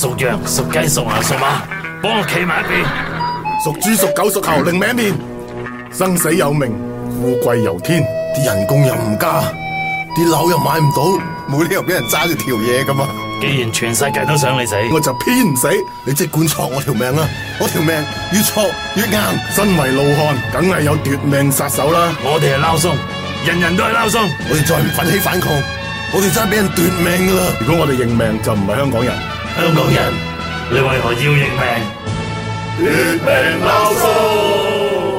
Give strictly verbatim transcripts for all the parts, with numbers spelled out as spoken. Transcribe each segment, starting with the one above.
屬羊、屬雞、屬牛、屬馬，幫我企埋一邊。 屬豬、屬狗、屬猴，另命一面。生死有命，富貴由天，啲人工又唔加，啲樓又買唔到，冇理由俾人揸住條嘢噶嘛。 既然全世界都想你死， 我就偏唔死。你即管挫我條命啊！我條命越挫越硬。身為老漢，梗係有奪命殺手啦。 我哋係撈鬆，人人都係撈鬆。 我哋再唔奮起反抗，我哋真係俾人奪命噶啦！如果我哋認命，就唔係香港人。 香港人，你為何要認命？ 奪命撈鬆。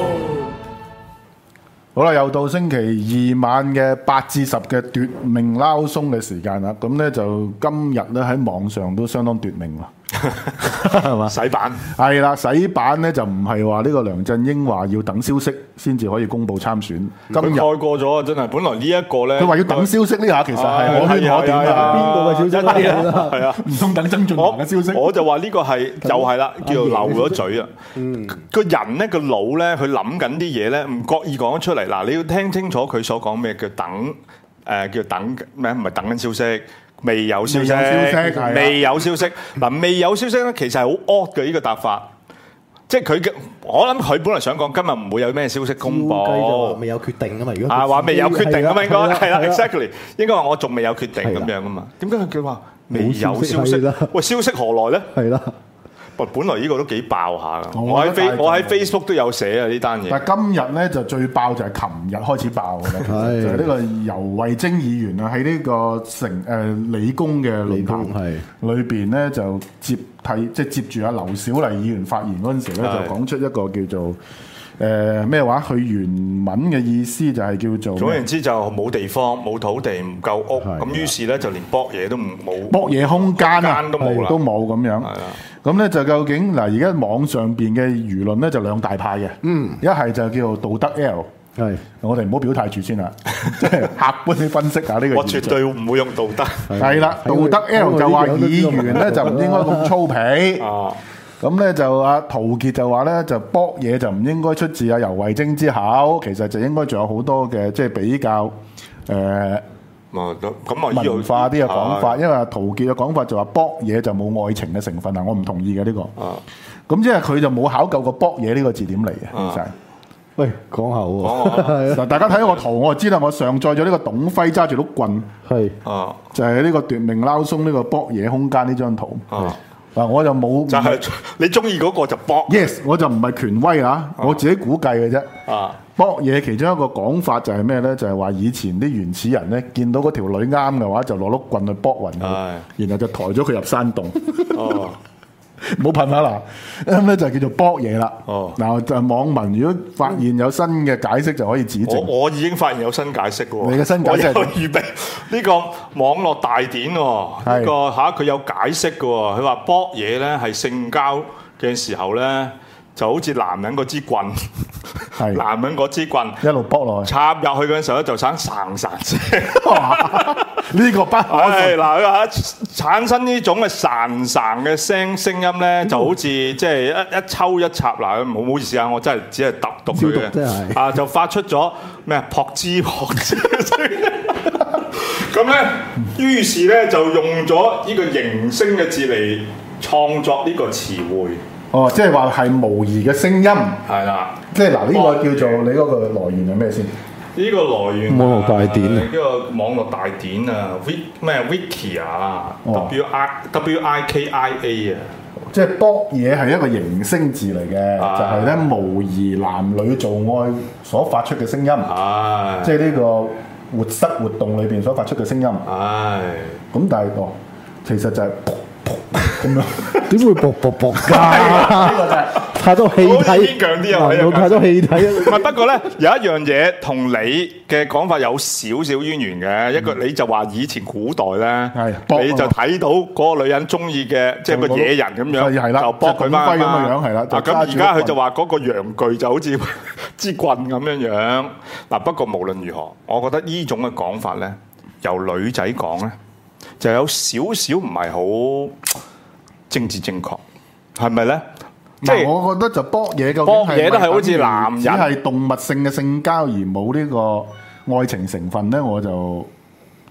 好啦，又到星期二晚嘅八至十嘅奪命撈鬆嘅時間啦。咁咧就今日咧喺網上都相當奪命喎，係嘛？ 洗版係啦，洗版咧就唔係話呢個梁振英話要等消息先至可以公佈參選。今日蓋過咗啊！真係，本來呢一個咧， 佢話要等消息呢下，其實係可圈可點㗎。 邊個嘅消息啊？ 係啊， 唔通等曾俊華嘅消息？ 我就話呢個係就係啦，叫做漏咗嘴啊！個人咧個腦咧，佢諗緊啲嘢咧，唔覺意講咗出嚟。嗱，你要聽清楚佢所講咩叫等，誒叫等咩？唔係等緊消息。未有消息，未有消息。嗱，未有消息咧，其實係好 odd 嘅呢個答法。即係佢嘅，我諗佢本來想講今日唔會有咩消息公佈， 未有決定啊嘛。如果啊話未有決定啊嘛，應該係啦 ，exactly 應該話我仲未有決定咁樣啊嘛。點解佢叫話未有消息？喂，消息何來咧？係啦。本來呢個都幾爆下噶，我喺 face 我喺 Facebook 都有寫啊呢單嘢。 但係今日咧就最爆就係琴日開始爆嘅啦，就係呢個游蕙禎議員啊喺呢個成誒理工嘅論壇裏邊咧就接替即係接住阿劉小麗議員發言嗰陣時咧就講出一個叫做誒咩話？佢原文嘅意思就係叫做總言之就冇地方、冇土地、唔夠屋，咁於是咧就連搏嘢都唔冇， 搏嘢空間啊都冇啦， 都冇咁樣。咁咧就究竟嗱，而家網上邊嘅輿論咧就兩大派嘅，嗯，一係就叫做道德 L， 係我哋唔好表態住先啦，即係客觀啲分析下呢個。 我絕對唔會用道德。 係啦，道德 L 就話議員咧就唔應該咁粗鄙。哦。咁咧就阿陶傑就話咧就搏嘢就唔應該出自阿游蕙禎之口，其實就應該仲有好多嘅即係比較誒。 咁文化啲嘅講法，因為陶傑嘅講法就話搏嘢就冇愛情嘅成分啊，我唔同意嘅呢個。咁即係佢就冇考究過搏嘢呢個字點嚟嘅，其實。 喂，講下喎。 嗱，大家睇個圖，我就知道我上載咗呢個董輝揸住碌棍，係，就係呢個奪命撈鬆呢個搏嘢空間呢張圖。嗱，我就冇。 就係你中意嗰個就搏。 Yes， 我就唔係權威啊，我自己估計嘅啫。啊。搏嘢其中一個講法就係咩咧？就係、是、話以前啲原始人咧，見到嗰條女啱嘅話，就攞碌棍去搏暈佢，然後就抬咗佢入山洞。哦，冇噴下啦，咁咧就叫做搏嘢啦。哦，嗱就網民如果發現有新嘅解釋，就可以指正。 我我已經發現有新解釋喎。 你嘅新解釋係預備呢個網絡大典喎，呢、這個嚇佢、啊、有解釋嘅喎。佢話搏嘢咧係性交嘅時候咧。就好似男人嗰支棍，男人嗰支棍一路搏落去， 插入去嗰陣時候咧就生潺潺聲。 呢個不可係嗱，佢話產生呢種嘅潺潺嘅聲聲音咧，就好似即係一一抽一插嗱，唔好唔好意思啊，我真係只係揼讀佢嘅，啊就發出咗咩撲之撲之嘅聲音。咁咧，於是咧就用咗呢個形聲嘅字嚟創作呢個詞彙。 哦，即係話係模擬嘅聲音，係啦，即係嗱呢個叫做你嗰個來源係咩先？ 呢個來源網絡大典啊，呢個網絡大典啊，wiki 咩 wiki 啊 ，w i w i k i a 啊， 即係搏嘢係一個形聲字嚟嘅，就係咧模擬男女做愛所發出嘅聲音，係，即係呢個活塞活動裏邊所發出嘅聲音，係，咁但係哦，其實就係。咁樣點會搏搏搏㗎？呢個就係太多氣體， 牽強啲啊！ 有太多氣體啊！ 唔係，不過咧有一樣嘢同你嘅講法有少少淵源嘅。一個你就話以前古代咧，你就睇到嗰個女人中意嘅，即係個野人咁樣，就搏佢媽咁嘅樣係啦。咁而家佢就話嗰個陽具就好似支棍咁樣樣。嗱，不過無論如何，我覺得呢種嘅講法咧，由女仔講咧。就有少少唔係好政治正確，係咪咧？ 即係我覺得就搏嘢，究竟搏嘢都係好似男人， 只係動物性嘅性交而冇呢個愛情成分咧，我就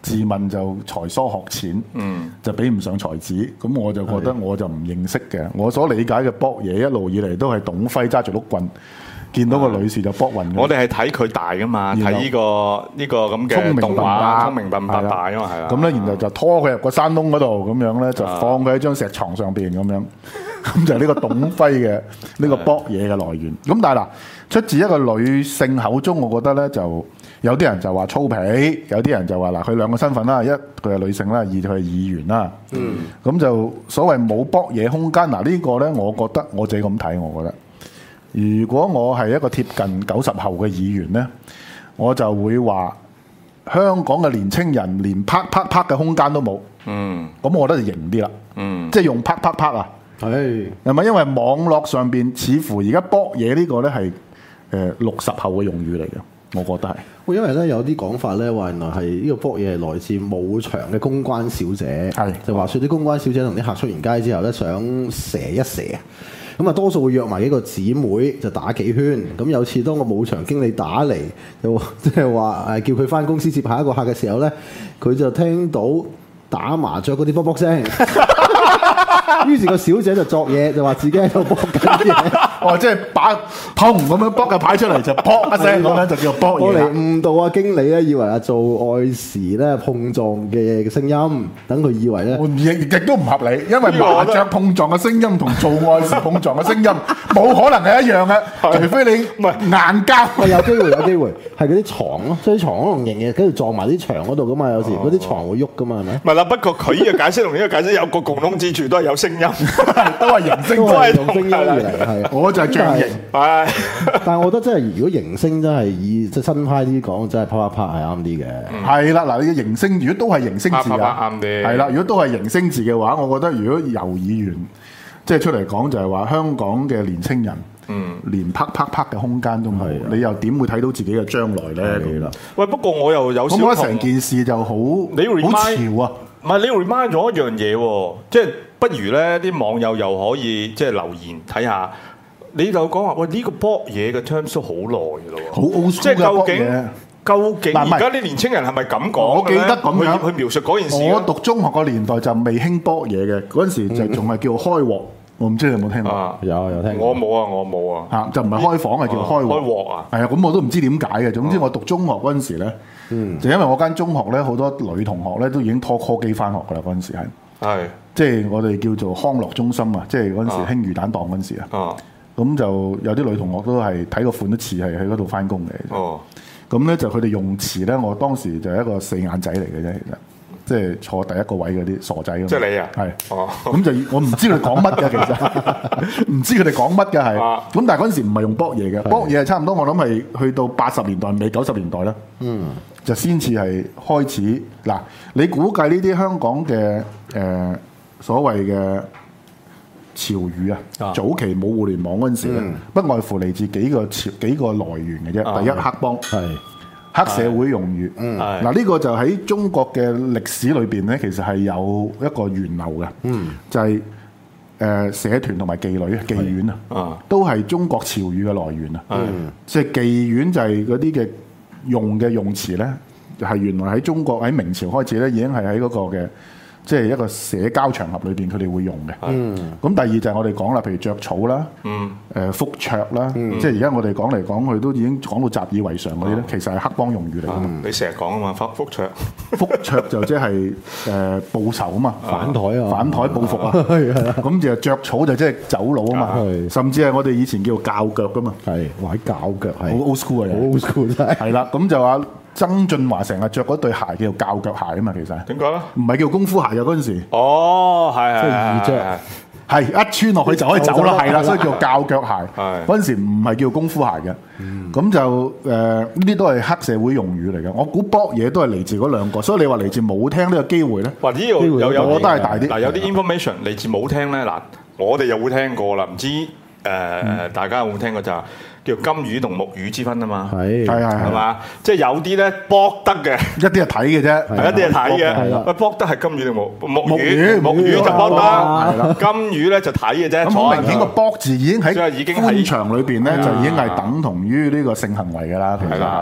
自問就才疏學淺，嗯、就比唔上才子。咁我就覺得我就唔認識嘅。我所理解嘅卜爺一路以嚟都係董輝揸住碌棍，見到個女士就卜暈。 我哋係睇佢大噶嘛，睇呢、呢個呢、呢個咁嘅動畫，聰明笨伯大啊嘛，係啦。咁咧， 然後就拖佢入個山窿嗰度，咁樣咧就放佢喺張石床上邊咁樣。咁就係呢個董輝嘅呢個卜嘢嘅來源。咁但係嗱，出自一個女性口中，我覺得咧就有啲人就話粗鄙，有啲人就話嗱，佢兩個身份啦，一佢係女性啦，二佢係議員啦。嗯。咁就所謂冇卜嘢空間。嗱、這個、呢個咧，我覺得我自己咁睇，我覺得如果我係一個貼近九十後嘅議員咧，我就會話香港嘅年青人連啪啪啪嘅空間都冇。嗯。咁我覺得就型啲啦。嗯。即係用啪啪啪啊！係，係咪因為網絡上邊似乎而家卜嘢呢個咧係誒六十後嘅用語嚟嘅？我覺得係。 因為咧有啲講法咧話原來係呢個卜嘢係來自舞場嘅公關小姐，係就話說啲公關小姐同啲客出完街之後咧想射一射，咁啊多數會約埋幾個姊妹就打幾圈。咁有次當個舞場經理打嚟，就即係話誒叫佢返公司接下一個客嘅時候咧，佢就聽到打麻雀嗰啲卜卜聲。於是個小姐就作嘢，就話自己喺度卜緊嘢。 哦，即係把砰咁樣卜個牌出嚟，就卜一聲咁樣就叫做卜嘢。 我嚟誤導啊經理咧，以為啊做愛時咧碰撞嘅聲音，等佢以為咧亦亦都唔合理，因為麻雀碰撞嘅聲音同做愛時碰撞嘅聲音冇可能係一樣嘅，除非你唔係硬膠。 有機會，有機會係嗰啲床咯，即係啲床可能型嘅，跟住撞埋啲牆嗰度噶嘛，有時嗰啲床會喐噶嘛，係咪？ 唔係啦，不過佢呢個解釋同呢個解釋有個共通之處，都係有聲音， 都係形聲， 都係用聲音嚟，係。 我就係象形， 係。但係我覺得真係，如果形聲真係以即係新派啲講，真係啪啪啪係啱啲嘅。係啦，嗱，你嘅形聲如果都係形聲字啊， 啱啲。 係啦，如果都係形聲字嘅話，我覺得如果由議員即係出嚟講，就係話香港嘅年青人。嗯，連啪啪啪嘅空間都冇，你又點會睇到自己嘅將來咧？啦， 喂，不過我又有少， 我覺得成件事就好，你好潮啊！ 唔係你 remind 咗一樣嘢喎，即係不如咧啲網友又可以即係留言睇下，你就講話喂呢個卜嘢嘅 terms 都好耐嘅咯， 好 old school 嘅卜嘢。 究竟而家啲年青人係咪咁講？ 我記得咁樣去描述嗰件事。 我讀中學個年代就未興卜嘢嘅，嗰陣時就仲係叫開鑊。我唔知你有冇聽過？ 啊、有有聽過。 我冇啊，我冇啊。 嚇，就唔係開房，係叫開鑊。 開鑊啊！ 係啊，咁我都唔知點解嘅。總之我讀中學嗰陣時咧，嗯、就因為我間中學咧好多女同學咧都已經拖 call 機翻學噶啦，嗰陣時係。係是。即係我哋叫做康樂中心啊，即係嗰陣時興魚蛋檔嗰陣時啊。哦。咁就有啲女同學都係睇個款都似係喺嗰度翻工嘅。哦。咁咧就佢哋用詞咧，我當時就係一個四眼仔嚟嘅啫，其實。即係坐第一個位嗰啲傻仔咁。 即係你啊？ 係。哦。咁就我唔知佢講乜嘅，其實唔知佢哋講乜嘅係。咁但係嗰陣時唔係用卜嘢嘅，卜嘢係差唔多，我諗係去到八十年代尾九十年代啦。嗯。就先至係開始嗱，你估計呢啲香港嘅誒、呃、所謂嘅潮語啊，早期冇互聯網嗰陣時咧，嗯、不外乎嚟自幾個潮幾個來源嘅啫。啊、第一黑幫係。黑社會用語，嗱呢個就喺中國嘅歷史裏邊咧，其實係有一個源流嘅，嗯、就係誒社團同埋妓女、妓院啊，都係中國潮語嘅來源啊。即係妓院就係嗰啲嘅用嘅用詞咧，係原來喺中國喺明朝開始咧，已經係喺嗰個嘅。即係一個社交場合裏邊，佢哋會用嘅。嗯。咁第二就係我哋講啦，譬如著草啦，嗯，誒覆桌啦，嗯、即係而家我哋講嚟講去都已經講到習以為常嗰啲咧，其實係黑幫用語嚟㗎嘛。 你成日講啊嘛，覆覆桌， 覆桌就即係誒報仇啊嘛， 反台啊， 反台報復啊，係係啦。咁就著草就即係走佬啊嘛，係。甚至係我哋以前叫做教腳㗎嘛，係，或者教腳係。好 old school 啊， 好 old school 真係。 係啦，咁就話。曾俊華成日着嗰對鞋叫做教腳鞋啊嘛，其實點解咧？ 唔係叫功夫鞋嘅嗰陣時。 哦，係即係易着，係一穿落去就可以走啦，係啦，所以叫教腳鞋。係嗰陣時唔係叫功夫鞋嘅。咁就誒呢啲都係黑社會用語嚟嘅。我估卜嘢都係嚟自嗰兩個，所以你話嚟自舞廳呢個機會咧？ 哇！呢個有有我覺得係大啲。 嗱，有啲 information 嚟自舞廳咧，嗱，我哋又會聽過啦，唔知誒大家有冇聽過就係？叫金魚同木魚之分啊嘛， 係係係嘛，即係有啲咧卜得嘅， 一啲係睇嘅啫， 係一啲係睇嘅。喂，卜得係金魚定木木魚？木魚就卜得，係啦。金魚咧就睇嘅啫。 咁好明顯個卜字已經喺官場裏邊咧，就已經係等同於呢個性行為㗎啦。其實係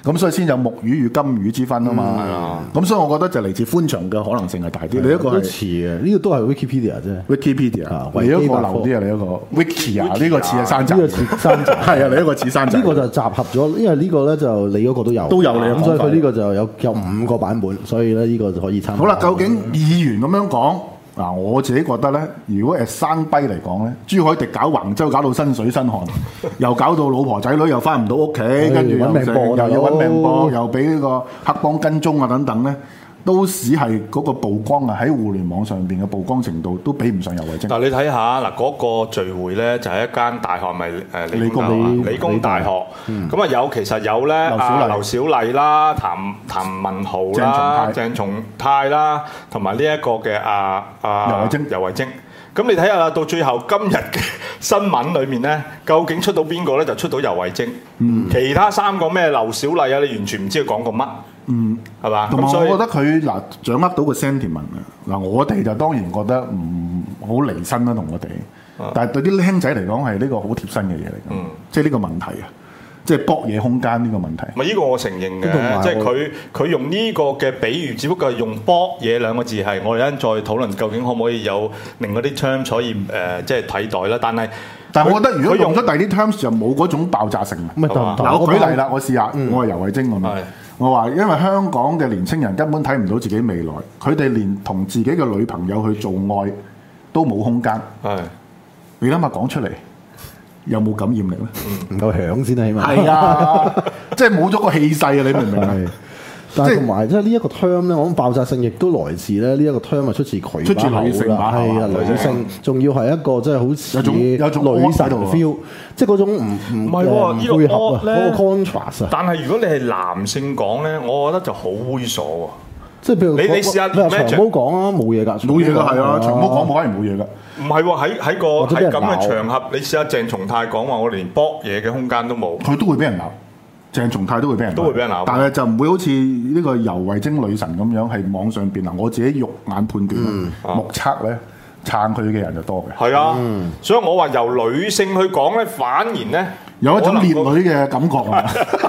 咁所以先有木魚與金魚之分啊嘛。咁、嗯、所以我覺得就嚟自寬場嘅可能性係大啲。你一個係似嘅，呢、這個都係 Wikipedia 啫。 Wikipedia，你一個流啲啊，你一個 Wiki 啊，呢個似係山寨， 呢個似山寨， 係啊，你一個似山寨。 呢個就集合咗，因為呢個咧就你嗰個都有， 都有你咁， 所以佢呢個就有有五個版本，所以咧呢個就可以參考。 好啦，究竟議員咁樣講嗱，我自己覺得咧，如果係生跛嚟講咧，朱凱廸搞橫州搞到身水身汗，又搞到老婆仔女又翻唔到屋企，跟住又又要揾命搏，又俾呢個黑幫跟蹤啊等等咧。都使係嗰個曝光啊，喺互聯網上邊嘅曝光程度都比唔上游蕙禎。 嗱，你睇下嗱，嗰個聚會咧就係一間大學，咪誒理工理工大學。咁啊有其實有咧啊劉小麗啦、譚譚文豪啦、鄭松泰啦，同埋呢一個嘅啊啊游蕙禎游蕙禎。咁你睇下到最後今日嘅新聞裏面咧，究竟出到邊個咧？就出到游蕙禎。嗯，其他三個咩劉小麗啊，你完全唔知佢講過乜。嗯，係嘛？ 同埋我覺得佢嗱掌握到個 sentiment 啊，嗱我哋就當然覺得唔好離身啦，同我哋。啊、但係對啲僆仔嚟講係呢個好貼身嘅嘢嚟嘅，嗯、即係呢個問題啊，即係搏嘢空間呢個問題。 咪呢個我承認嘅，即係佢佢用呢個嘅比喻，只不過係用搏嘢兩個字係，我哋一陣再討論究竟可唔可以有另外啲 terms 可以誒、呃、即係替代啦。但係但係我覺得如果用咗第二啲 terms 就冇嗰種爆炸性。嗱吧我舉例啦，我試下，嗯、我係游蕙禎咁樣。我話，因為香港嘅年青人根本睇唔到自己未來，佢哋連同自己嘅女朋友去做愛都冇空間。係的，你諗下講出嚟有冇感染力咧？ 唔夠響先啊，起碼係啊，即係冇咗個氣勢啊！你明唔明啊？ 但係同埋即係呢一個 term 咧，我諗爆炸性亦都來自咧呢一個 term 係出自佢出自女性啦，係啊，女性，仲要係一個即係好似有種有種女神 feel，即係嗰種唔唔唔係喎，呢個配合啊，嗰個 contrast 啊。 但係如果你係男性講咧，我覺得就好猥瑣喎。 即係譬如你你試下長毛講啊，冇嘢㗎， 冇嘢㗎，係啊，長毛講冇可能冇嘢㗎。 唔係喎，喺喺個喺咁嘅場合，你試下鄭松泰講話，我連搏嘢嘅空間都冇， 佢都會俾人鬧。鄭松泰都會俾人， 都會俾人鬧， 但係就唔會好似呢個游蕙禎女神咁樣，係網上邊嗱，我自己肉眼判斷、嗯、目測咧撐佢嘅人就多嘅。係啊， 嗯、所以我話由女性去講咧，反而咧有一種烈女嘅感覺啊！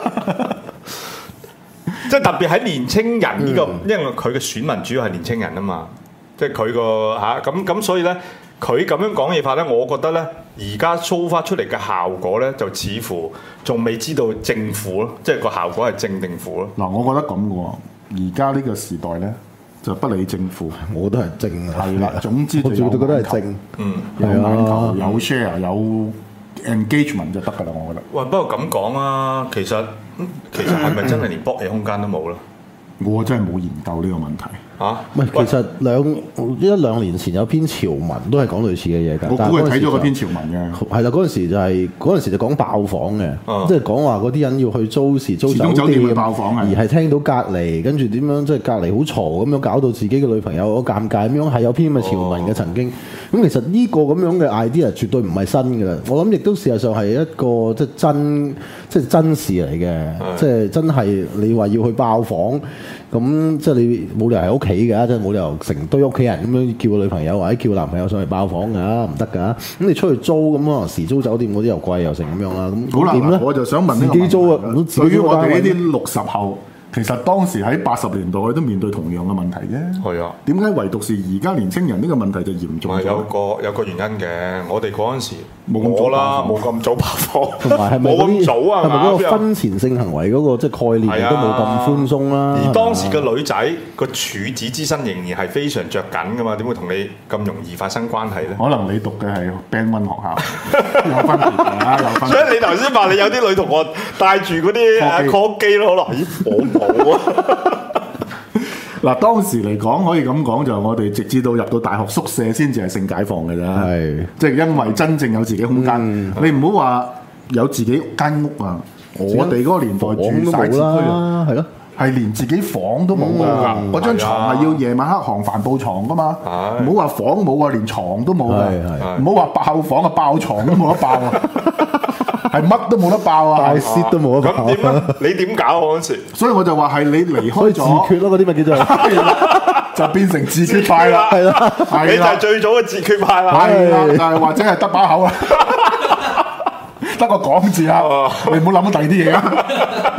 即係特別喺年青人呢、這個，嗯、因為佢嘅選民主要係年青人啊嘛，即係佢個嚇咁咁，所以咧。佢咁樣講嘢法咧，我覺得咧，而家 show 翻出嚟嘅效果咧，就似乎仲未知道正負咯，即係個效果係正定負咯。 嗱，我覺得咁嘅喎，而家呢個時代咧，就不理正負， 我都係正啊。 係啦，總之就有覺得係正， 嗯，有眼球，有 share，有 engagement 就得㗎啦，我覺得。 喂，不過咁講啊，其實其實係咪真係連搏嘢空間都冇咧？ 我真係冇研究呢個問題。 嚇， 唔係，其實兩一兩年前有篇潮文都係講類似嘅嘢㗎。 我估佢睇咗嗰篇潮文嘅。 係啦，嗰陣時就係嗰陣時就講爆房嘅，即係講話嗰啲人要去租時租酒店去爆房， 而係聽到隔離，跟住點樣即係隔離好嘈咁樣，搞到自己嘅女朋友好尷尬咁樣，係有篇咁嘅潮文嘅曾經。咁其實呢個咁樣嘅 idea 絕對唔係新㗎啦。我諗亦都事實上係一個即係真即係真事嚟嘅，即係真係你話要去爆房。咁即係你冇理由喺屋企㗎，即係冇理由成堆屋企人咁樣叫個女朋友或者叫男朋友上嚟爆房㗎，唔得㗎。咁你出去租咁可能時租酒店嗰啲又貴又成咁樣啦。咁好啦， 點咧？ 我就想問呢個問題，自己租啊，對於我哋呢啲六十後。其實當時喺八十年代都面對同樣嘅問題啫。係啊，點解唯獨是而家年青人呢個問題就嚴重咗？ 有個有個原因嘅，我哋嗰陣時冇咁早啦，冇咁早爆房， 同埋係咪冇咁早啊？係咪嗰個婚前性行為嗰個即係概念都冇咁寬鬆啦？ 而當時嘅女仔個處子之身仍然係非常着緊噶嘛，點會同你咁容易發生關係咧？ 可能你讀嘅係 Band One 學校，有分別啊，有分別。 所以你頭先話你有啲女同學帶住嗰啲 call 機咯，可能咦冇啊！ 嗱，當時嚟講可以咁講，就我哋直至到入到大學宿舍先至係性解放嘅啫。係是，即係因為真正有自己空間。嗯、你唔好話有自己間屋啊！我哋嗰個年代住晒市區啊，係咯，係連自己房都冇㗎。嗰、嗯、張床係要夜晚黑行帆布床㗎嘛。唔好話房冇啊，連床都冇㗎。唔好話爆房啊，爆床都冇得爆啊！係乜都冇得爆啊！ 大蝕都冇得爆。 咁點啊？你點搞嗰陣時？ 所以我就話係你離開咗自決咯，嗰啲咪叫做就變成自決派啦。係啦， 你就係最早嘅自決派啦。 係啦，但係或者係得把口啊，得個講字啊，你唔好諗到第二啲嘢啊。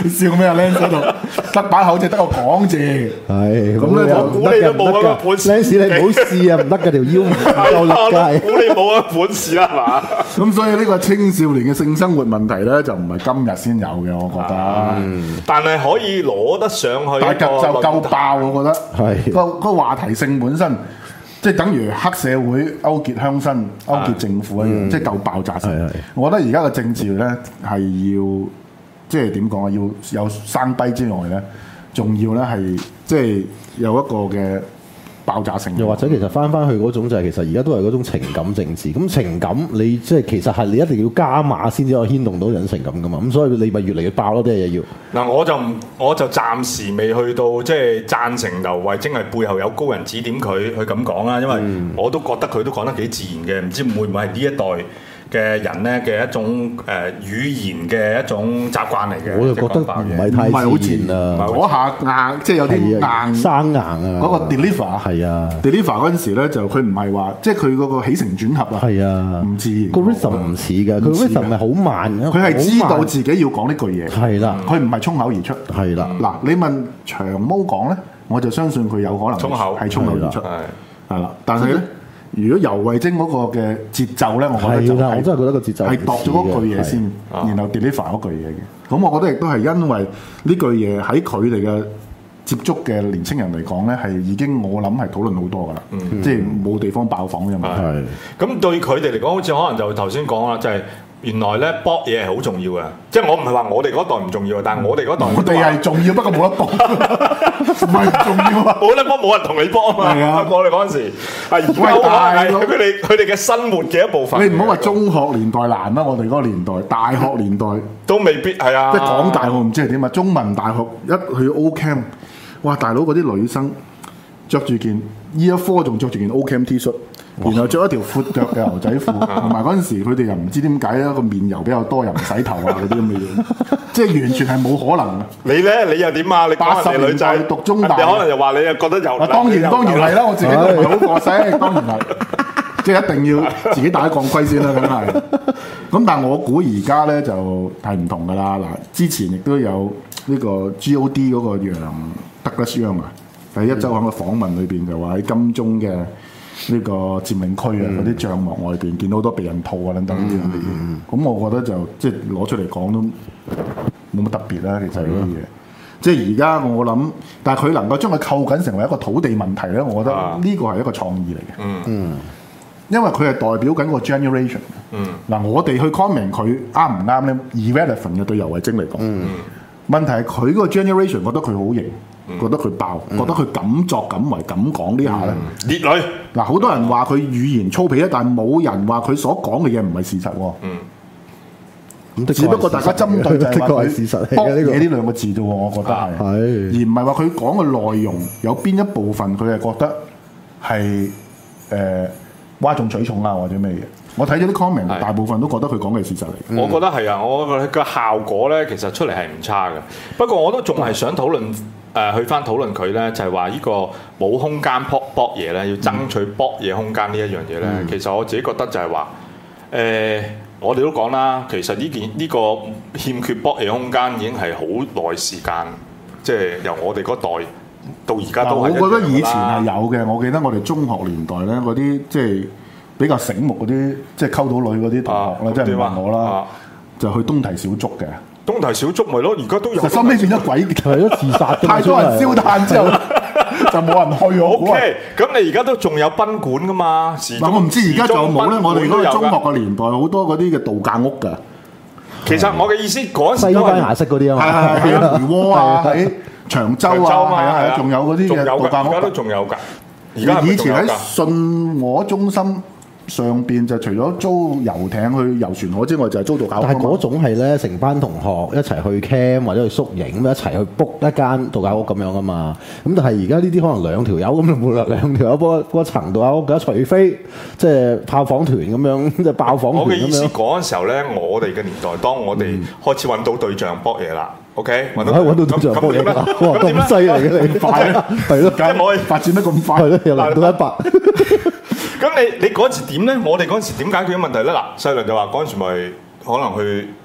笑咩啊？Lance 喺度得把口，就得個講字。 係咁咧就估你都冇咁嘅本事。 Lance 你唔好試啊，唔得㗎條腰唔夠力㗎。 估你冇咁本事啦，係嘛？ 咁所以呢個青少年嘅性生活問題咧，就唔係今日先有嘅，我覺得。 嗯、但係可以攞得上去， 大格就夠爆，我覺得。 係個個話題性本身。即係等於黑社會勾結鄉紳、勾結政府一樣，即係夠爆炸性。我覺得而家嘅政治咧係要，即係點講啊？要有生低之外咧，仲要咧係即係有一個嘅爆炸性。 又或者其實翻翻去嗰種就係其實而家都係嗰種情感政治。咁情感你即係其實係你一定要加碼先至可以牽動到人情感噶嘛。咁所以你咪越嚟越爆咯啲嘢要。嗱， 我就唔，我就暫時未去到即係贊成劉慧晶係背後有高人指點佢去咁講啦，因為我都覺得佢都講得幾自然嘅，唔知會唔會係呢一代嘅人咧嘅一種誒、呃、語言嘅一種習慣嚟嘅。 我就覺得唔係太自然啦， 嗰下硬即係有啲硬生硬啊。 嗰個 deliver 係啊 ，deliver 嗰陣時咧就佢唔係話即係佢嗰個起承轉合啊， 係啊， 唔自然。 個 rhythm 唔似嘅，佢 rhythm 係好慢嘅， 佢係知道自己要講呢句嘢， 係啦， 佢唔係衝口而出， 係啦。 嗱，你問長毛講咧，我就相信佢有可能衝口係衝口而出，係啦。但係咧，如果游蕙禎嗰個嘅節奏咧，我覺得就係， 我真係覺得個節奏係度咗嗰句嘢先，然後 deliver 嗰句嘢嘅。咁我覺得亦都係因為呢句嘢喺佢哋嘅接觸嘅年青人嚟講咧，係已經我諗係討論好多噶啦，嗯、即係冇地方爆房嘅嘛。係咁對佢哋嚟講，好似可能就頭先講啦，就係、是。原來咧搏嘢係好重要嘅，即係我唔係話我哋嗰代唔重要，但係我哋嗰代我哋係重要，不過冇得搏，唔係唔重要啊！ 冇得搏，冇人同你搏啊嘛！係啊，我哋嗰陣時係而家係佢哋佢哋嘅生活嘅一部分。 你唔好話中學年代難啦，我哋嗰個年代，大學年代都未必係啊！ 即係講大學唔知係點啊，中文大學一去 O Camp， 哇！大佬嗰啲女生着住件呢一科仲着住件 O Camp T 恤。然後着一條闊腳嘅牛仔褲，同埋嗰陣時佢哋又唔知點解咧，個面油比較多，又唔洗頭啊嗰啲咁嘅嘢，即係完全係冇可能。 你咧，你又點啊？你八十年代讀中大， 你可能又話你又覺得有。 啊，當然當然係啦，我自己都唔係好過聲，當然係，即係一定要自己打鋼盔先啦，梗係。咁但係我估而家咧就係唔同噶啦。嗱，之前亦都有呢個 G O D 嗰個楊德吉雙啊，喺一周喺個訪問裏邊就話喺金鐘嘅呢個佔領區啊，嗰啲帳幕外邊見到好多避孕套啊等等呢啲咁嘅嘢，咁、嗯、我覺得就即係攞出嚟講都冇乜特別啦。其實呢啲嘢，即係而家我諗，但係佢能夠將佢扣緊成為一個土地問題咧，我覺得呢個係一個創意嚟嘅。嗯嗯，因為佢係代表緊個 generation。嗯，嗱，我哋去 comment 佢啱唔啱咧 irrelevant 嘅對游蕙禎嚟講。嗯，問題係佢嗰個 generation 覺得佢好型。嗯、覺得佢爆，嗯、覺得佢敢作敢為敢講呢下咧， 烈女嗱，好多人話佢語言粗鄙啊，但係冇人話佢所講嘅嘢唔係事實喎。嗯，只不過大家針對就係話佢搏嘢呢兩個字啫喎，我覺得係，啊、而唔係話佢講嘅內容有邊一部分佢係覺得係誒嘩眾取寵啊或者咩嘢。我睇咗啲 comment， 大部分都覺得佢講嘅係事實嚟。 嗯、我覺得係啊，我覺得個效果咧其實出嚟係唔差嘅。不過我都仲係想討論。誒、呃、去翻討論佢咧，就係話呢個冇空間搏搏嘢咧，要爭取搏嘢空間呢一樣嘢咧。嗯、其實我自己覺得就係話，誒、呃、我哋都講啦，其實呢件呢個欠缺搏嘢空間已經係好耐時間，即係由我哋嗰代到而家都係。我覺得以前係有嘅，我記得我哋中學年代咧，嗰啲即係比較醒目嗰啲，即係溝到女嗰啲同學啦，即係唔問我啦，啊、就去東堤小築嘅。 東堤小築咪咯，而家都有。 實收尾變咗鬼，係咯自殺。太多人燒炭之後，就冇人去我。 O K，咁你而家都仲有賓館噶嘛？ 嗱，我唔知而家仲有冇咧。我哋嗰個中學嘅年代，好多嗰啲嘅度假屋㗎。 其實我嘅意思嗰陣時西班牙式嗰啲啊嘛， 係係係梅窩啊，喺長洲啊，係啊係啊，仲有嗰啲嘅度假屋。 而家都仲有㗎。 而家以前喺信和中心。上邊就除咗租遊艇去遊船河之外，就係租度假屋。 但係嗰種係咧，成班同學一齊去 camp 或者去宿營咁一齊去 book 一間度假屋咁樣噶嘛。咁但係而家呢啲可能兩條友咁就冇啦，兩條友嗰嗰層度假屋嘅，除非即係炮房團咁樣，即係爆房團咁樣。我嘅意思嗰陣時候咧，我哋嘅年代，當我哋開始揾到對象搏嘢啦。OK， 揾到揾到對象搏嘢啦。哇，咁犀利嘅你快啦，係咯， 梗係可以發展得咁快， 係咯，又嚟到一百。 咁你你嗰陣時點咧？我哋嗰陣時點解決啲問題咧？嗱，細倫就話嗰陣時咪可能去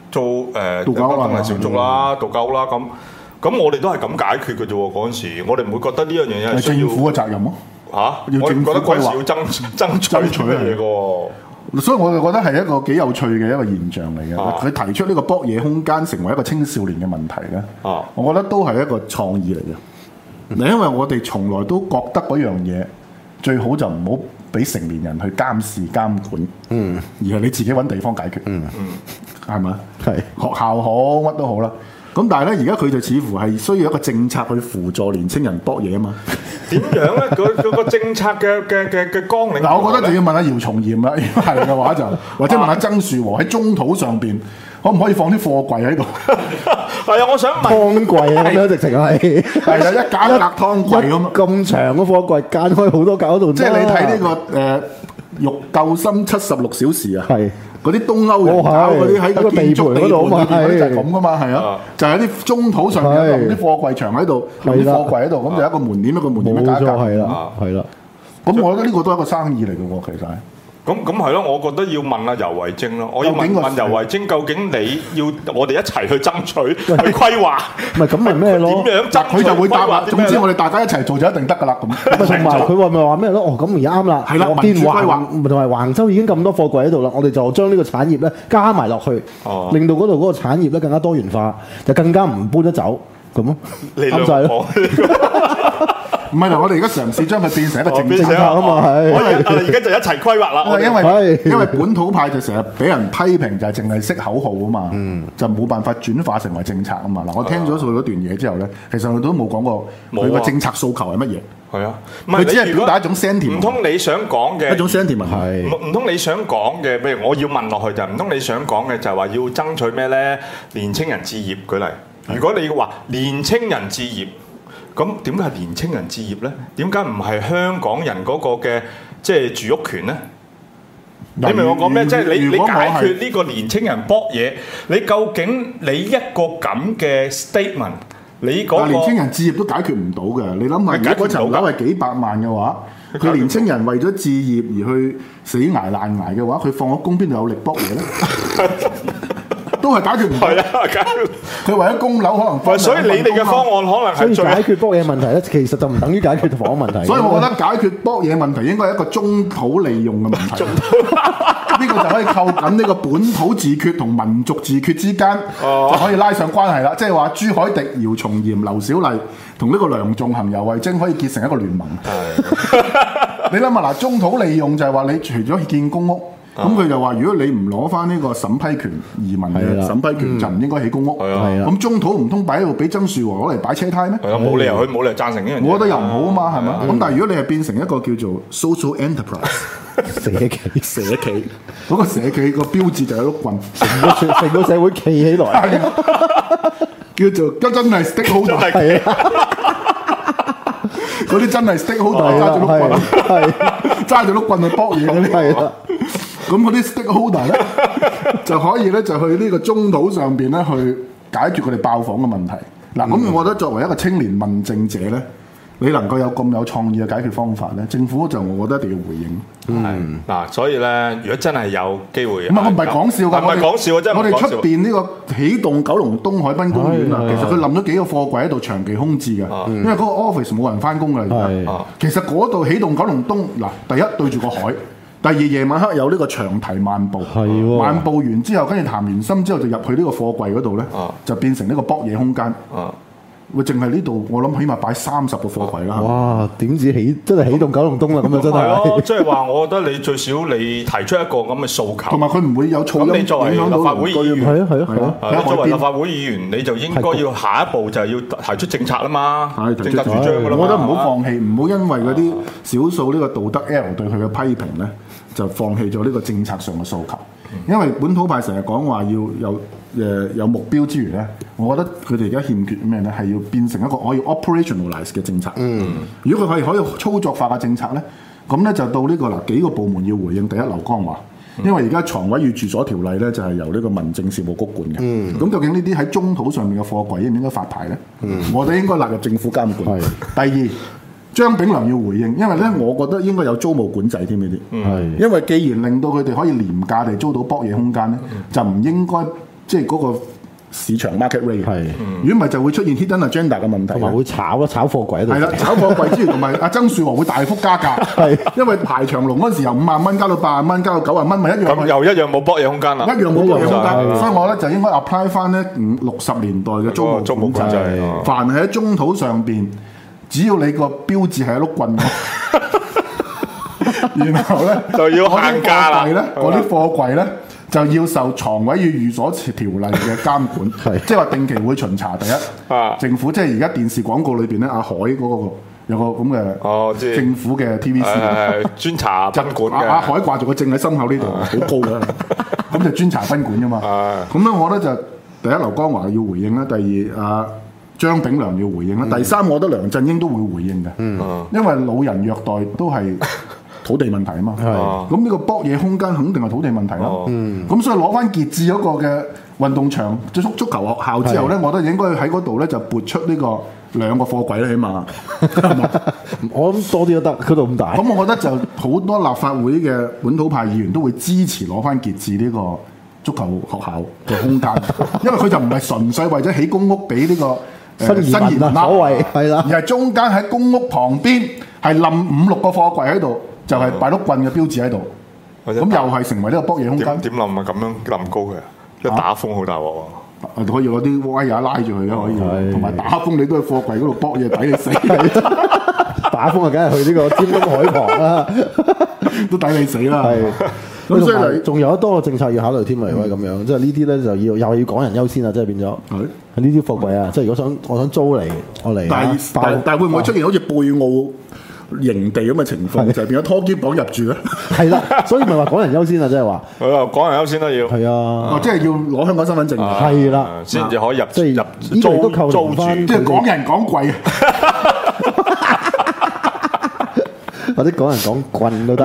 做誒一間婚禮小築啦、度假屋啦咁。咁我哋都係咁解決嘅啫喎，嗰陣時我哋唔會覺得呢樣嘢係政府嘅責任咯。 嚇，我哋覺得嗰陣時要爭爭取爭取嘢嘅。 所以我就覺得係一個幾有趣嘅一個現象嚟嘅。佢、啊、提出呢個博野空間成為一個青少年嘅問題咧，啊、我覺得都係一個創意嚟嘅。嗱、嗯，因為我哋從來都覺得嗰樣嘢最好就唔好俾成年人去監視監管，嗯，而係你自己揾地方解決，嗯嗯，係咪？係學校好乜都好啦。咁但係咧，而家佢就似乎係需要一個政策去輔助年青人博嘢啊嘛。 點樣咧？佢佢個政策嘅嘅嘅嘅綱領。 嗱，我覺得就要問下姚松炎啦。如果係嘅話就，或者問下曾樹和喺中土上邊可唔可以放啲貨櫃喺度？ 係啊，我想問。 湯櫃啊，咁樣直情係。係啊，一格一格湯櫃咁。 咁長嘅貨櫃間開好多格嗰度。 即係你睇呢、這個誒、呃、欲救心七十六小時啊。係。嗰啲東歐人搞嗰啲喺個建築地盤嗰度就係咁噶嘛，係啊，就係啲中土上面有啲貨櫃牆喺度，有啲貨櫃喺度，咁就一個門簾一個門簾嘅價格，係啦，係啦。咁我覺得呢個都係一個生意嚟嘅喎，其實。 咁咁係咯，我覺得要問下游蕙禎咯，我要問問游蕙禎，究竟你要我哋一齊去爭取去規劃， 唔係咁咪咩咯？ 點樣爭佢就會答啦。總之我哋大家一齊做就一定得㗎啦。咁同埋佢話咪話咩咯？哦，咁而家啱啦。係啦，民主規劃同埋橫州已經咁多貨櫃喺度啦，我哋就將呢個產業咧加埋落去，令到嗰度嗰個產業咧更加多元化，就更加唔搬得走咁咯。啱晒咯。 唔係啦，我哋而家嘗試將佢變成一個政策啊嘛，係。 我哋而家就一齊規劃啦。 因為因為本土派就成日俾人批評，就係淨係識口號啊嘛，嗯、就冇辦法轉化成為政策啊嘛。嗱，我聽咗佢嗰段嘢之後咧，其實佢都冇講過佢個政策訴求係乜嘢。 係啊， 佢只係表達一種 sentiment。 唔通你想講嘅一種 sentiment 係？ 唔通你想講嘅，譬如我要問落去就唔通你想講嘅就係話要爭取咩咧？年青人置業舉例，如果你話年青人置業。咁點解係年青人置業咧？點解唔係香港人嗰個嘅即係住屋權咧？你明我講咩？即係你你解決呢個年青人博嘢，你究竟你一個咁嘅 statement， 你嗰個年青人置業都解決唔到嘅。你諗下，如果嗰層樓係幾百萬嘅話，佢年青人為咗置業而去死捱爛捱嘅話，佢放咗工邊度有力博嘢咧？都係解決唔到。係啊，解決佢為咗供樓可能分。 所以你哋嘅方案可能係所以解決博嘢問題咧，其實就唔等於解決房屋問題。 所以我覺得解決博嘢問題應該係一個中土利用嘅問題。呢個就可以扣緊呢個本土自決同民族自決之間，就可以拉上關係啦。即係話朱凱廸、姚松炎、劉小麗同呢個梁頌恆、游蕙禎可以結成一個聯盟。你諗下嗱，中土利用就係話你除咗建公屋。咁佢就話：如果你唔攞翻呢個審批權，移民嘅審批權就唔應該起公屋。咁中土唔通擺喺度俾曾樹和攞嚟擺車胎咩？ 係啊，冇理由佢冇理由贊成呢樣嘢。 我覺得又唔好啊嘛，係咪？咁但係如果你係變成一個叫做 social enterprise 社企社企，嗰個社企個標誌就係碌棍， 成個成個社會企起來， 叫做真真係 stakeholder。係啊，嗰啲真係 stakeholder 揸住碌棍，揸住碌棍去搏嘢嗰啲。係啊。咁嗰啲 stakeholder 咧就可以咧就去呢個中土上邊咧去解決佢哋爆房嘅問題。嗱、嗯，咁我覺得作為一個青年問政者咧，你能夠有咁有創意嘅解決方法咧，政府就我覺得一定要回應。 嗯，嗱，所以咧，如果真係有機會， 唔係我唔係講笑㗎， 唔係講笑啊，真係我哋出邊呢個起動九龍東海濱公園啊，其實佢冧咗幾個貨櫃喺度長期空置㗎，嗯、因為嗰個 office 冇人翻工㗎。而家其實嗰度起動九龍東嗱，第一對住個海。第二夜晚黑有呢個長堤漫步， 哦、 漫步完之後，跟住談完心之後就入去呢個貨櫃嗰度咧，啊、就變成呢個博嘢空間。喂、啊，淨係呢度我諗起碼擺三十個貨櫃啦。 哇！點知起真係起動九龍東啦？咁啊真係。係咯，即係話我覺得你最少你提出一個咁嘅訴求， 同埋佢唔會有噪音。 咁你作為立法會議員， 係啊係啊係啊， 啊啊作為立法會議員你就應該要下一步就係要提出政策啦嘛，政策主張㗎啦嘛。 我覺得唔好放棄，唔好因為嗰啲少數呢個道德 L 對佢嘅批評咧，就放棄咗呢個政策上嘅訴求。因為本土派成日講話要有誒有目標之餘咧，我覺得佢哋而家欠缺咩咧？係要變成一個可以 operationalize 嘅政策。嗯，如果佢可以可以操作化嘅政策咧，咁咧就到呢個嗱幾個部門要回應。第一，劉江華，因為而家床位與住所條例咧就係由呢個民政事務局管嘅。嗯，咁究竟呢啲喺中土上面嘅貨櫃應唔應該發牌咧？嗯，我哋應該納入政府監管。係。第二。張炳良要回應，因為咧，我覺得應該有租務管制添呢啲，係，因為既然令到佢哋可以廉價地租到博嘢空間咧，就唔應該即係嗰個市場 market rate。係，如果唔係就會出現 hidden agenda 嘅問題， 同埋會炒咯，炒貨櫃喺度。 係啦，炒貨櫃之餘，同埋阿曾樹和會大幅加價。係，因為排長龍嗰陣時由五萬蚊加到八萬蚊，加到九萬蚊，咪一樣。 咁又一樣冇博嘢空間啦。 一樣冇博嘢空間，所以我咧就應該 apply 翻咧五六十年代嘅租務管制。凡係喺中土上邊，只要你個標誌係一碌棍。然後咧就要限價啦， 嗰啲貨櫃咧就要受床位與寓所條例嘅監管，即係話定期會巡查。第一，啊、政府即係而家電視廣告裏邊咧，阿海嗰、嗰個有個咁嘅哦，政府嘅 T V C 專查賓館嘅。 阿海掛住個證喺心口呢度，好高嘅，咁就專查賓館噶嘛。咁咧我咧就第一劉江華要回應啦，第二阿張炳良要回應啦，嗯、第三我覺得梁振英都會回應嘅，嗯、因為老人虐待都係土地問題啊嘛，咁呢、嗯、個博嘢空間肯定係土地問題啦。咁、嗯、所以攞翻傑志嗰個嘅運動場足足球學校之後咧，是我覺得應該喺嗰度咧就撥出呢個兩個貨櫃咧，起碼我諗多啲都得，嗰度咁大。 咁我覺得就好多立法會嘅本土派議員都會支持攞翻傑志呢個足球學校嘅空間，因為佢就唔係純粹為咗起公屋俾呢、這個。 新移民啊，所謂係啦， 而係中間喺公屋旁邊係冧五六個貨櫃喺度，就係擺碌棍嘅標誌喺度，咁又係成為呢個博嘢空間。 點冧啊？咁樣冧高佢，一打風好大鑊喎！ 可以攞啲威亞拉住佢嘅，可以，同埋打風你都喺貨櫃嗰度博嘢抵你死。 打風啊，梗係去呢個尖東海旁啦， 都抵你死啦。 咁所以仲有多個政策要考慮添啊！如果係咁樣，即係呢啲咧就要又係要港人優先啊！即係變咗係呢啲貨櫃啊！即係如果想我想租嚟我嚟， 但係但但會唔會出現好似貝澳營地咁嘅情況，就係變咗拖肩膀入住咧？ 係啦，所以咪話港人優先啊！即係話係啊，港人優先都要係啊！ 哦，即係要攞香港身份證係啦， 先至可以入即係入租都扣租住， 即係港人講貴， 或者港人講棍都得。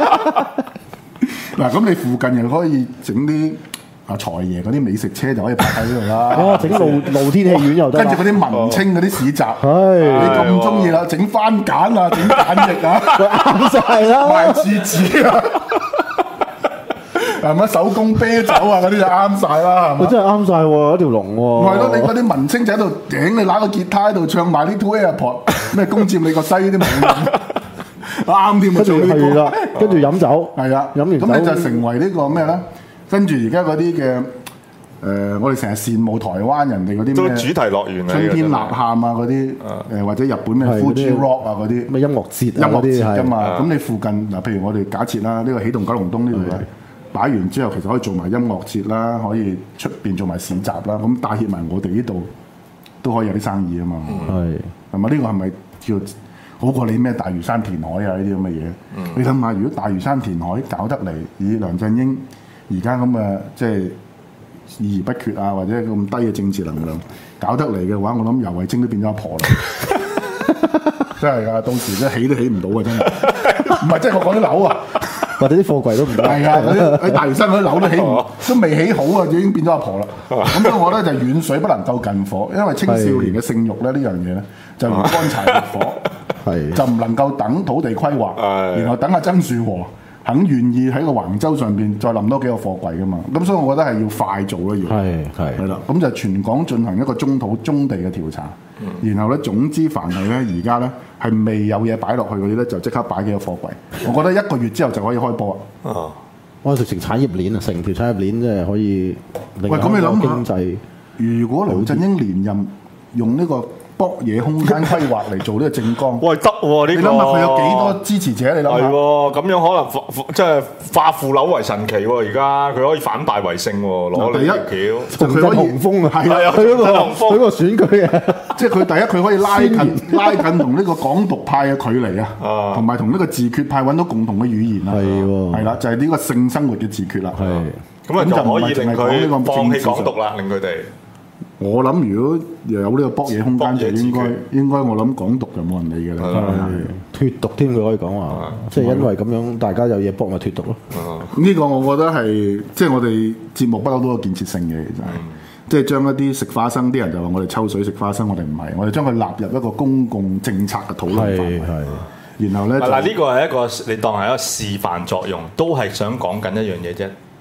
嗱，咁你附近又可以整啲啊財爺嗰啲美食車就可以擺喺呢度啦。 哦，整露露天戲院又得。 跟住嗰啲文青嗰啲市集，你咁中意啦，整番梘啊，整梘液啊， 啱晒啦， 賣廁紙啊，係咪手工啤酒啊嗰啲就啱晒啦，係咪？ 真係啱晒喎，一條龍喎。 係咯，你嗰啲文青就喺度頂，你揦個吉他喺度唱埋啲 Two Airport 咩攻佔你個西啲冇啱添啊！做呢啲歌，跟住飲酒， 係啊，飲完咁你就成為呢個咩咧？跟住而家嗰啲嘅誒，我哋成日羨慕台灣人哋嗰啲咩主題樂園啊， 春天吶喊啊嗰啲誒，或者日本咩 Fuji Rock 啊嗰啲咩音樂節音樂節㗎嘛。咁你附近嗱，譬如我哋假設啦，呢個起動九龍東呢度咧，擺完之後其實可以做埋音樂節啦，可以出邊做埋市集啦，咁帶挈埋我哋呢度都可以有啲生意啊嘛。係係咪呢個係咪叫？好過你咩大嶼山填海啊呢啲咁嘅嘢，嗯、你諗下，如果大嶼山填海搞得嚟，以梁振英而家咁嘅即係議而不決啊，或者咁低嘅政治能量搞得嚟嘅話，我諗游蕙禎都變咗阿婆啦，真係㗎，到時真係起都起唔到啊！真係，唔係即係我講啲樓啊， 或者啲貨櫃都唔得， 係啊，啲喺大嶼山嗰啲樓都起唔，都未起好啊，已經變咗阿婆啦。咁所以我咧就遠水不能夠近火，因為青少年嘅性慾咧呢樣嘢咧就如乾柴烈火。係就唔能夠等土地規劃，的然後等阿曾樹和肯願意喺個橫洲上邊再冧多幾個貨櫃噶嘛，咁所以我覺得係要快做咯，要係係係啦，咁就全港進行一個中土棕地嘅調查，嗯、然後咧總之凡係咧而家咧係未有嘢擺落去嗰啲咧就即刻擺幾個貨櫃，我覺得一個月之後就可以開波啊！哦， 我哋成產業鏈啊，成條產業鏈即係可以令到經濟。 如果梁振英連任用呢、這個博嘢空間規劃嚟做呢個政綱， 喂得喎呢個，你諗下佢有幾多支持者？你諗下， 係喎，咁樣可能即係化腐朽為神奇喎！而家佢可以反敗為勝喎，攞呢條橋， 就佢可以雄風啊！係啊，佢嗰個佢個選舉啊， 即係佢第一佢可以拉近拉近同呢個港獨派嘅距離啊，同埋同呢個自決派揾到共同嘅語言啊，係喎，係啦，就係呢個性生活嘅自決啦， 係咁啊，就可以令佢放棄港獨啦，令佢哋。 我諗如果有呢個博嘢空間，就應該應該我諗港獨就冇人理嘅啦。 脫獨添，佢可以講話，即係因為咁樣大家有嘢博咪脫獨咯。 呢個我覺得係即係我哋節目不嬲都有建設性嘅，其實係即係將一啲食花生啲人就話我哋抽水食花生，我哋唔係，我哋將佢納入一個公共政策嘅討論範圍。然後咧， 嗱呢個係一個你當係一個示範作用，都係想講緊一樣嘢啫。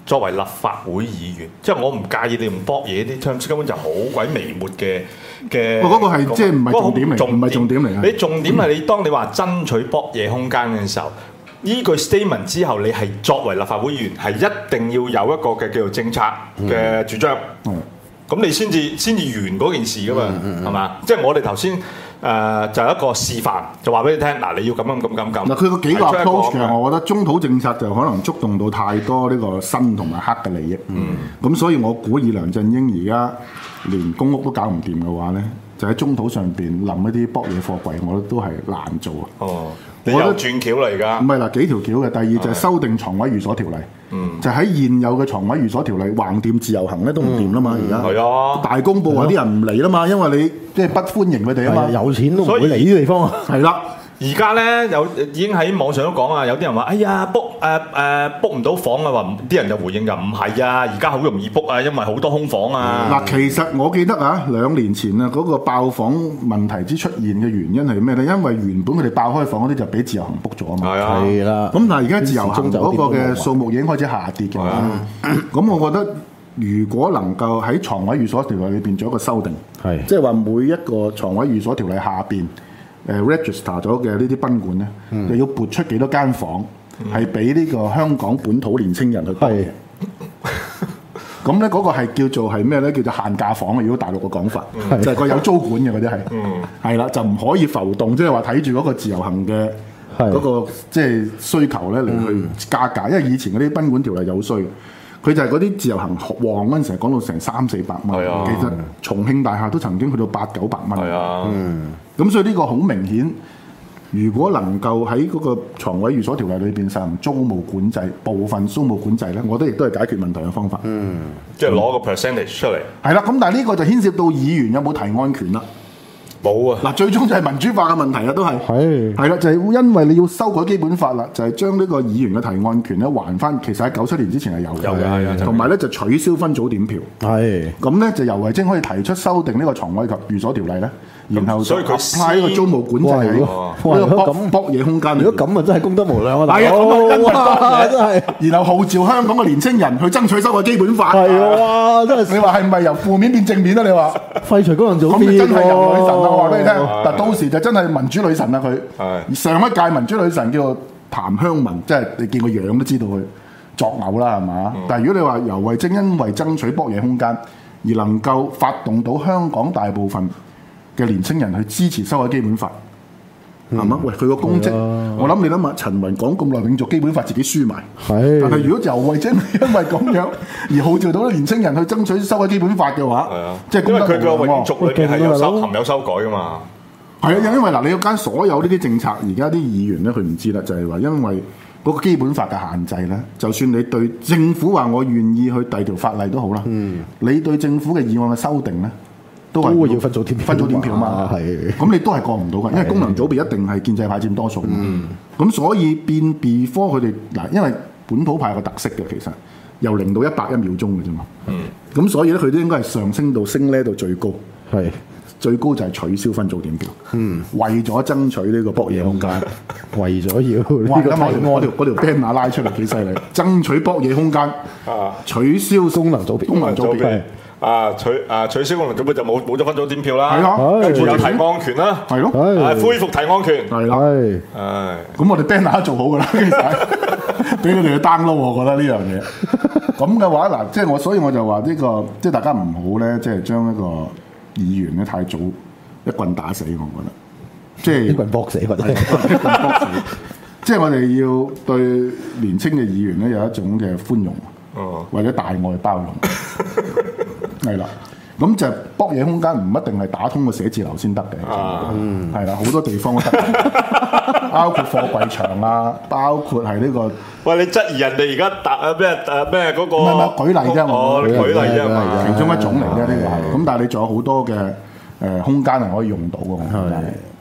作為立法會議員，即係我唔介意你用博嘢啲 terms，根本就好鬼微末嘅嘅。 嗰個係即係唔係重點嚟，唔係重點嚟。 你重點係你當你話爭取博嘢空間嘅時候，依句 statement 之後，你係作為立法會議員係一定要有一個嘅叫做政策嘅主張。嗯。咁你先至先至完嗰件事噶嘛，係嘛？即係我哋頭先誒就一個示範，就話俾你聽，嗱你要咁樣咁咁咁。 嗱佢個幾個 approach 其實我覺得中土政策就可能觸動到太多呢個新同埋黑嘅利益。嗯。咁所以我估以梁振英而家連公屋都搞唔掂嘅話咧，就喺中土上邊冧一啲博嘢貨櫃，我覺得都係難做啊。 哦。你有轉橋嚟㗎？ 唔係嗱，幾條橋嘅。第二就係修訂床位寓所條例。嗯，就喺現有嘅床位寓所條例橫掂自由行咧都唔掂啦嘛，而家係啊大公報話啲人唔嚟啦嘛，因為你即係不歡迎佢哋啊嘛， 有錢都唔會嚟呢啲地方啊， 係啦。 而家咧有已經喺網上都講啊，有啲人話：哎呀 book 誒誒 book 唔到房啊！話啲人就回應就唔係啊，而家好容易 book 啊，因為好多空房啊。 嗱，其實我記得啊，兩年前啊，嗰個爆房問題之出現嘅原因係咩咧？因為原本佢哋爆開房嗰啲就俾自由行 book 咗啊嘛。 係啊，係啦。咁但係而家自由行嗰個嘅數目已經開始下跌嘅話，咁我覺得如果能夠喺床位寓所條例裏邊做一個修訂，係即係話每一個床位寓所條例下邊。誒 register 咗嘅呢啲賓館咧，嗯、就要撥出幾多間房，係俾呢個香港本土年青人去住嘅。咁咧嗰個係叫做係咩咧？叫做限價房啊！如果大陸嘅講法，嗯、就係個有租管嘅嗰啲係，係啦、嗯，就唔可以浮動，即係話睇住嗰個自由行嘅嗰、嗰個即係需求咧嚟去加價。嗯、因為以前嗰啲賓館條例有衰。佢就係嗰啲自由行旺嗰陣時，講到成三四百蚊。啊、其實重慶大廈都曾經去到八九百蚊。係啊，嗯。咁所以呢個好明顯，如果能夠喺嗰個床位寓所條例裏邊實行租務管制，部分租務管制咧，我覺得亦都係解決問題嘅方法。嗯， 即係攞個 percentage 出嚟。 係啦，咁但係呢個就牽涉到議員有冇提案權啦。 冇啊！ 嗱，最終就係民主化嘅問題啦，都係係係啦，就係、是、因為你要修改基本法啦，就係、是、將呢個議員嘅提案權咧還翻。其實喺九七年之前係有嘅，有嘅，係同埋咧就取消分組點票。係咁咧，就游蕙禎可以提出修訂呢個床位及寓所條例咧，然後所以佢派呢個租務管制喺呢個博博嘢空間。 如果咁啊，真係功德無量啊！ 係啊，真係。然後號召香港嘅年青人去爭取修改基本法。係啊，真係。你話係唔係由負面變正面啊？你話廢除功能組別， 咁真係由女神啊！我話俾你聽。但到時就真係民主女神啦佢。係上一屆民主女神叫做譚香文，即係你見個樣都知道佢作嘔啦，係嘛？嗯、但係如果你話游蕙禎因為爭取博嘢空間而能夠發動到香港大部分嘅年青人去支持修改基本法，係嘛、嗯？喂，佢個功績，嗯、我諗你諗下，陳雲講咁耐永續基本法自己輸埋，係。但係如果游蕙禎因為咁樣而號召到啲年青人去爭取修改基本法嘅話，係啊，即係因為佢個永續裏邊係有修含有修改噶嘛。係啊，因為嗱，你要間所有呢啲政策，而家啲議員咧，佢唔知啦，就係、是、話因為嗰個基本法嘅限制咧，就算你對政府話我願意去第二條法例都好啦，嗯，你對政府嘅議案嘅修訂咧，都係都要分組點分組點票嘛，係，咁你都係過唔到嘅，因為功能組別一定係建制派佔多數，嗯，咁所以變 before 佢哋嗱，因為本土派有個特色嘅，其實由零到一百一秒鐘嘅啫嘛，嗯，咁所以咧佢都應該係上升到升呢到最高，係。最高就係取消分組點票，嗯，為咗爭取呢個博嘢空間， 為咗要哇！咁我我條嗰條 banner 拉出嚟幾犀利，爭取博嘢空間，啊，取消功能組別，功能組別， 啊取啊取消功能組別就冇冇咗分組點票啦，係咯，跟住有提案權啦， 係咯， 恢復提案權， 係啦，係，唉，咁我哋 banner 做好噶啦，其實俾佢哋去 download，我覺得呢樣嘢，咁嘅話嗱，即係我所以我就話呢個，即係大家唔好咧，即係將一個議員咧太早一棍打死，我覺得，即係一棍搏死，或者一棍搏死。即係我哋要對年青嘅議員咧有一種嘅寬容，哦、或者大愛包容，係啦。咁就博嘢空間唔一定係打通個寫字樓先得嘅，嗯，係啦，好多地方都得，包括貨櫃場啊，包括係呢個。 喂，你質疑人哋而家打咩誒咩嗰個？ 唔係唔係，舉例啫，我舉例啫嘛， 其中一種嚟啫呢個係。咁但係你仲有好多嘅誒空間係可以用到嘅，係。